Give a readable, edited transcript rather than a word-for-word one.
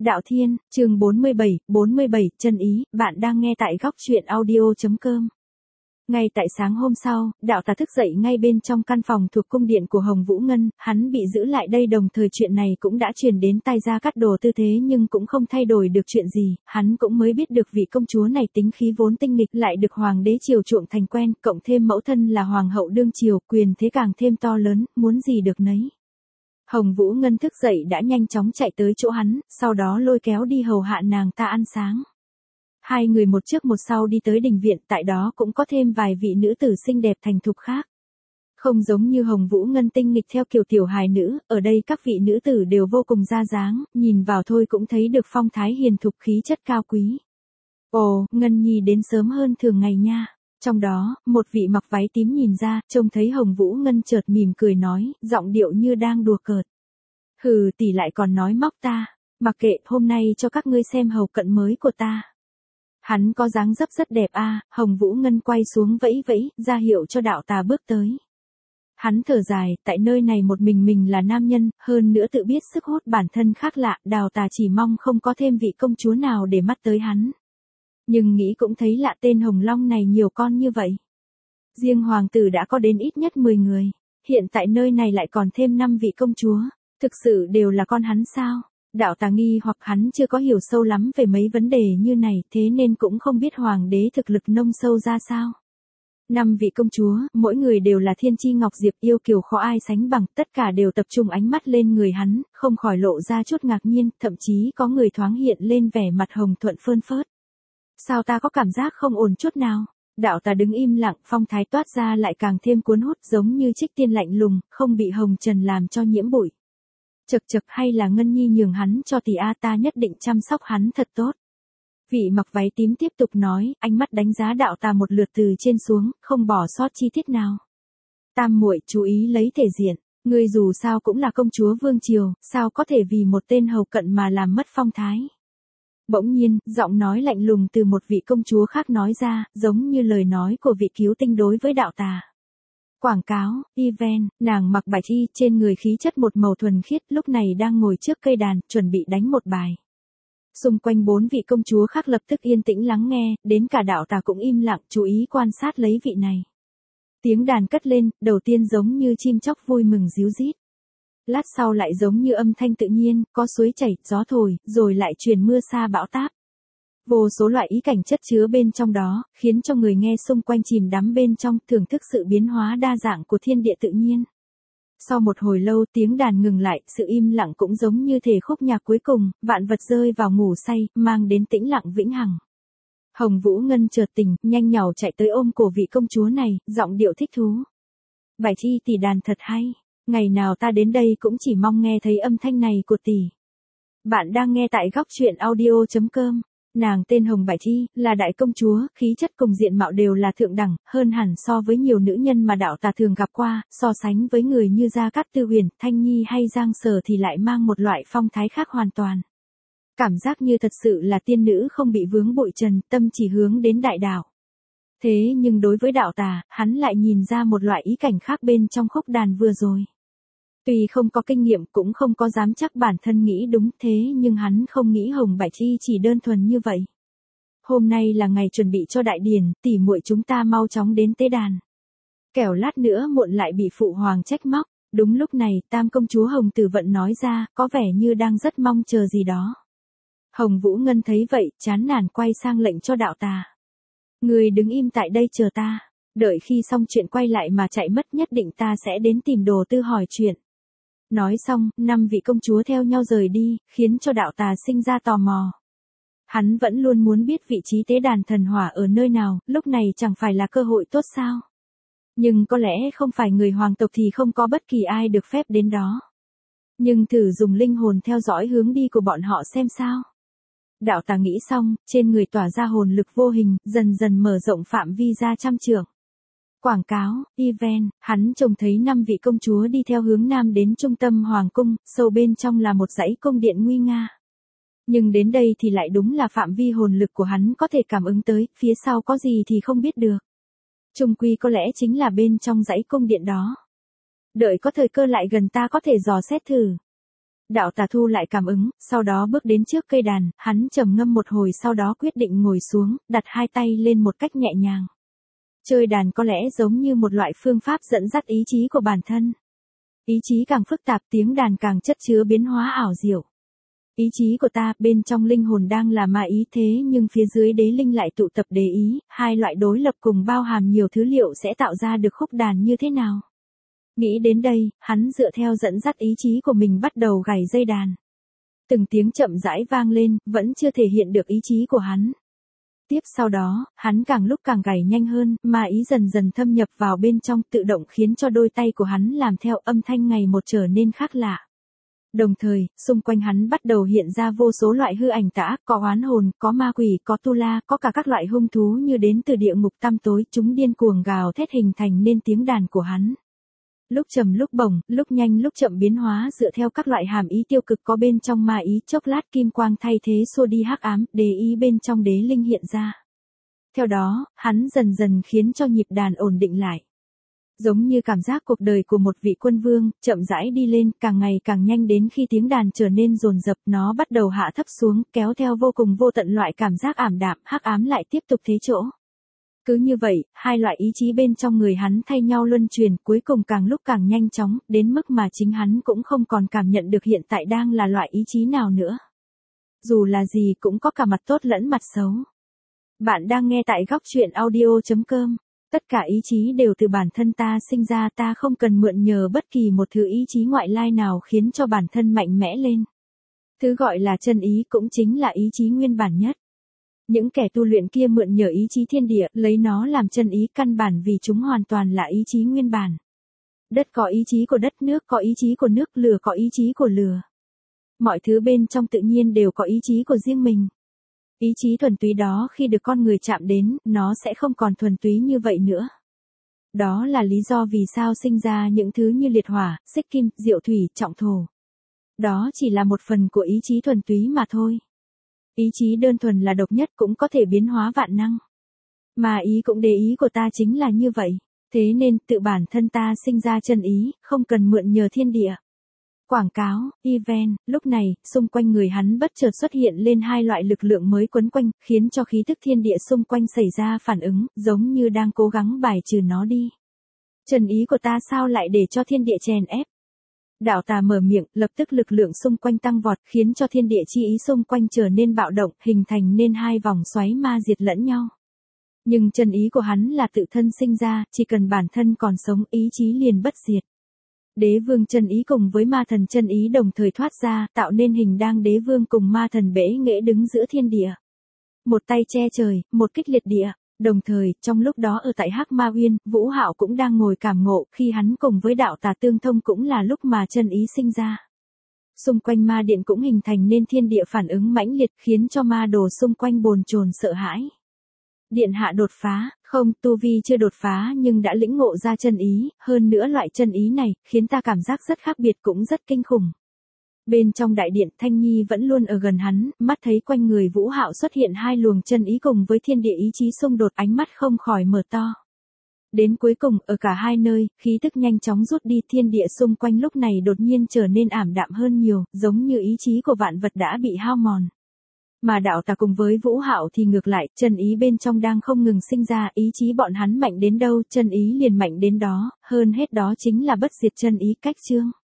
Đạo Thiên, chương 47, chân ý, bạn đang nghe tại góc truyện audio.com. Ngay tại sáng hôm sau, đạo tà thức dậy ngay bên trong căn phòng thuộc cung điện của Hồng Vũ Ngân, hắn bị giữ lại đây đồng thời chuyện này cũng đã truyền đến tai Gia Cát Đồ tư thế nhưng cũng không thay đổi được chuyện gì, hắn cũng mới biết được vị công chúa này tính khí vốn tinh nghịch lại được hoàng đế chiều chuộng thành quen, cộng thêm mẫu thân là hoàng hậu đương triều, quyền thế càng thêm to lớn, muốn gì được nấy. Hồng Vũ Ngân thức dậy đã nhanh chóng chạy tới chỗ hắn, sau đó lôi kéo đi hầu hạ nàng ta ăn sáng. Hai người một trước một sau đi tới đình viện, tại đó cũng có thêm vài vị nữ tử xinh đẹp thành thục khác. Không giống như Hồng Vũ Ngân tinh nghịch theo kiểu tiểu hài nữ, ở đây các vị nữ tử đều vô cùng ra dáng, nhìn vào thôi cũng thấy được phong thái hiền thục khí chất cao quý. Ồ, Ngân Nhi đến sớm hơn thường ngày nha. Trong đó, một vị mặc váy tím nhìn ra, trông thấy Hồng Vũ Ngân chợt mỉm cười nói, giọng điệu như đang đùa cợt. Hừ, tỷ lại còn nói móc ta, mặc kệ, hôm nay cho các ngươi xem hầu cận mới của ta. Hắn có dáng dấp rất đẹp a. Hồng Vũ Ngân quay xuống vẫy vẫy, ra hiệu cho đạo tà bước tới. Hắn thở dài, tại nơi này một mình là nam nhân, hơn nữa tự biết sức hút bản thân khác lạ, đạo tà chỉ mong không có thêm vị công chúa nào để mắt tới hắn. Nhưng nghĩ cũng thấy lạ, tên Hồng Long này nhiều con như vậy. Riêng hoàng tử đã có đến ít nhất 10 người, hiện tại nơi này lại còn thêm 5 vị công chúa, thực sự đều là con hắn sao? Đạo tà nghi hoặc hắn chưa có hiểu sâu lắm về mấy vấn đề như này, thế nên cũng không biết hoàng đế thực lực nông sâu ra sao. 5 vị công chúa, mỗi người đều là thiên chi ngọc diệp, yêu kiều khó ai sánh bằng, tất cả đều tập trung ánh mắt lên người hắn, không khỏi lộ ra chút ngạc nhiên, thậm chí có người thoáng hiện lên vẻ mặt hồng thuận phơn phớt. Sao ta có cảm giác không ổn chút nào? Đạo tà đứng im lặng, phong thái toát ra lại càng thêm cuốn hút, giống như trích tiên lạnh lùng, không bị hồng trần làm cho nhiễm bụi. Chậc chậc, hay là Ngân Nhi nhường hắn cho tỷ a, ta nhất định chăm sóc hắn thật tốt. Vị mặc váy tím tiếp tục nói, ánh mắt đánh giá đạo tà một lượt từ trên xuống, không bỏ sót chi tiết nào. Tam muội chú ý lấy thể diện, ngươi dù sao cũng là công chúa vương triều, sao có thể vì một tên hầu cận mà làm mất phong thái. Bỗng nhiên, giọng nói lạnh lùng từ một vị công chúa khác nói ra, giống như lời nói của vị cứu tinh đối với đạo tà. Quảng cáo, event, nàng mặc bạch y, trên người khí chất một màu thuần khiết, lúc này đang ngồi trước cây đàn, chuẩn bị đánh một bài. Xung quanh 4 vị công chúa khác lập tức yên tĩnh lắng nghe, đến cả đạo tà cũng im lặng, chú ý quan sát lấy vị này. Tiếng đàn cất lên, đầu tiên giống như chim chóc vui mừng ríu rít. Lát sau lại giống như âm thanh tự nhiên, có suối chảy, gió thổi, rồi lại truyền mưa sa bão táp. Vô số loại ý cảnh chất chứa bên trong đó, khiến cho người nghe xung quanh chìm đắm bên trong, thưởng thức sự biến hóa đa dạng của thiên địa tự nhiên. Sau một hồi lâu tiếng đàn ngừng lại, sự im lặng cũng giống như thể khúc nhạc cuối cùng, vạn vật rơi vào ngủ say, mang đến tĩnh lặng vĩnh hằng. Hồng Vũ Ngân chợt tỉnh, nhanh nhảu chạy tới ôm cổ vị công chúa này, giọng điệu thích thú. Bạch y tỷ đàn thật hay. Ngày nào ta đến đây cũng chỉ mong nghe thấy âm thanh này của tỷ. Bạn đang nghe tại góc truyện audio.com. Nàng tên Hồng Bạch Thi, là đại công chúa, khí chất cùng diện mạo đều là thượng đẳng, hơn hẳn so với nhiều nữ nhân mà đạo tà thường gặp qua, so sánh với người như Gia Cát Tư Huyền, Thanh Nhi hay Giang Sở thì lại mang một loại phong thái khác hoàn toàn. Cảm giác như thật sự là tiên nữ không bị vướng bụi trần, tâm chỉ hướng đến đại đạo. Thế nhưng đối với đạo tà, hắn lại nhìn ra một loại ý cảnh khác bên trong khúc đàn vừa rồi. Tuy không có kinh nghiệm cũng không có dám chắc bản thân nghĩ đúng, thế nhưng hắn không nghĩ Hồng Bạch Y chỉ đơn thuần như vậy. Hôm nay là ngày chuẩn bị cho đại điển, tỷ muội chúng ta mau chóng đến tế đàn. Kẻo lát nữa muộn lại bị phụ hoàng trách móc. Đúng lúc này, tam công chúa Hồng Tử Vận nói ra, có vẻ như đang rất mong chờ gì đó. Hồng Vũ Ngân thấy vậy, chán nản quay sang lệnh cho đạo tà. Người đứng im tại đây chờ ta, đợi khi xong chuyện quay lại mà chạy mất, nhất định ta sẽ đến tìm Đồ Tư hỏi chuyện. Nói xong, 5 vị công chúa theo nhau rời đi, khiến cho đạo tà sinh ra tò mò. Hắn vẫn luôn muốn biết vị trí tế đàn thần hỏa ở nơi nào, lúc này chẳng phải là cơ hội tốt sao? Nhưng có lẽ không phải người hoàng tộc thì không có bất kỳ ai được phép đến đó. Nhưng thử dùng linh hồn theo dõi hướng đi của bọn họ xem sao. Đạo tà nghĩ xong, trên người tỏa ra hồn lực vô hình, dần dần mở rộng phạm vi ra trăm trượng. Quảng cáo, event, hắn trông thấy 5 vị công chúa đi theo hướng nam đến trung tâm hoàng cung, sâu bên trong là một dãy cung điện nguy nga. Nhưng đến đây thì lại đúng là phạm vi hồn lực của hắn có thể cảm ứng tới, phía sau có gì thì không biết được. Chung quy có lẽ chính là bên trong dãy cung điện đó. Đợi có thời cơ lại gần ta có thể dò xét thử. Đạo Tà thu lại cảm ứng, sau đó bước đến trước cây đàn, hắn trầm ngâm một hồi sau đó quyết định ngồi xuống, đặt hai tay lên một cách nhẹ nhàng. Chơi đàn có lẽ giống như một loại phương pháp dẫn dắt ý chí của bản thân. Ý chí càng phức tạp tiếng đàn càng chất chứa biến hóa ảo diệu. Ý chí của ta bên trong linh hồn đang là ma ý thế nhưng phía dưới đế linh lại tụ tập đế ý, hai loại đối lập cùng bao hàm nhiều thứ liệu sẽ tạo ra được khúc đàn như thế nào. Nghĩ đến đây, hắn dựa theo dẫn dắt ý chí của mình bắt đầu gảy dây đàn. Từng tiếng chậm rãi vang lên, vẫn chưa thể hiện được ý chí của hắn. Tiếp sau đó, hắn càng lúc càng gảy nhanh hơn, ma ý dần dần thâm nhập vào bên trong tự động khiến cho đôi tay của hắn làm theo âm thanh ngày một trở nên khác lạ. Đồng thời, xung quanh hắn bắt đầu hiện ra vô số loại hư ảnh tả, có oán hồn, có ma quỷ, có tu la, có cả các loại hung thú như đến từ địa ngục tăm tối, chúng điên cuồng gào thét hình thành nên tiếng đàn của hắn. Lúc trầm lúc bổng, lúc nhanh lúc chậm biến hóa dựa theo các loại hàm ý tiêu cực có bên trong ma ý, chốc lát kim quang thay thế xua đi hắc ám, đế ý bên trong đế linh hiện ra. Theo đó, hắn dần dần khiến cho nhịp đàn ổn định lại. Giống như cảm giác cuộc đời của một vị quân vương, chậm rãi đi lên, càng ngày càng nhanh đến khi tiếng đàn trở nên dồn dập, nó bắt đầu hạ thấp xuống, kéo theo vô cùng vô tận loại cảm giác ảm đạm, hắc ám lại tiếp tục thế chỗ. Cứ như vậy, hai loại ý chí bên trong người hắn thay nhau luân chuyển, cuối cùng càng lúc càng nhanh chóng, đến mức mà chính hắn cũng không còn cảm nhận được hiện tại đang là loại ý chí nào nữa. Dù là gì cũng có cả mặt tốt lẫn mặt xấu. Bạn đang nghe tại góc truyện audio.com. Tất cả ý chí đều từ bản thân ta sinh ra, ta không cần mượn nhờ bất kỳ một thứ ý chí ngoại lai nào khiến cho bản thân mạnh mẽ lên. Thứ gọi là chân ý cũng chính là ý chí nguyên bản nhất. Những kẻ tu luyện kia mượn nhờ ý chí thiên địa, lấy nó làm chân ý căn bản vì chúng hoàn toàn là ý chí nguyên bản. Đất có ý chí của đất, nước có ý chí của nước, lửa có ý chí của lửa. Mọi thứ bên trong tự nhiên đều có ý chí của riêng mình. Ý chí thuần túy đó khi được con người chạm đến, nó sẽ không còn thuần túy như vậy nữa. Đó là lý do vì sao sinh ra những thứ như liệt hỏa, xích kim, diệu thủy, trọng thổ. Đó chỉ là một phần của ý chí thuần túy mà thôi. Ý chí đơn thuần là độc nhất cũng có thể biến hóa vạn năng. Mà ý cũng đế ý của ta chính là như vậy. Thế nên tự bản thân ta sinh ra chân ý, không cần mượn nhờ thiên địa. Quảng cáo, event, lúc này, xung quanh người hắn bất chợt xuất hiện lên hai loại lực lượng mới quấn quanh, khiến cho khí tức thiên địa xung quanh xảy ra phản ứng, giống như đang cố gắng bài trừ nó đi. Chân ý của ta sao lại để cho thiên địa chèn ép? Đạo Tà mở miệng, lập tức lực lượng xung quanh tăng vọt, khiến cho thiên địa chi ý xung quanh trở nên bạo động, hình thành nên hai vòng xoáy ma diệt lẫn nhau. Nhưng chân ý của hắn là tự thân sinh ra, chỉ cần bản thân còn sống, ý chí liền bất diệt. Đế vương chân ý cùng với ma thần chân ý đồng thời thoát ra, tạo nên hình đang đế vương cùng ma thần bẽ nghễ đứng giữa thiên địa. Một tay che trời, một kích liệt địa. Đồng thời, trong lúc đó ở tại Hắc Ma Uyên, Vũ Hạo cũng đang ngồi cảm ngộ, khi hắn cùng với đạo Tà tương thông cũng là lúc mà chân ý sinh ra. Xung quanh ma điện cũng hình thành nên thiên địa phản ứng mãnh liệt, khiến cho ma đồ xung quanh bồn chồn sợ hãi. Điện hạ đột phá, không, tu vi chưa đột phá nhưng đã lĩnh ngộ ra chân ý, hơn nữa loại chân ý này, khiến ta cảm giác rất khác biệt cũng rất kinh khủng. Bên trong đại điện, Thanh Nhi vẫn luôn ở gần hắn, mắt thấy quanh người Vũ Hạo xuất hiện hai luồng chân ý cùng với thiên địa ý chí xung đột, ánh mắt không khỏi mở to. Đến cuối cùng, ở cả hai nơi, khí tức nhanh chóng rút đi, thiên địa xung quanh lúc này đột nhiên trở nên ảm đạm hơn nhiều, giống như ý chí của vạn vật đã bị hao mòn. Mà đạo Tà cùng với Vũ Hạo thì ngược lại, chân ý bên trong đang không ngừng sinh ra, ý chí bọn hắn mạnh đến đâu, chân ý liền mạnh đến đó, hơn hết đó chính là bất diệt chân ý cách chương.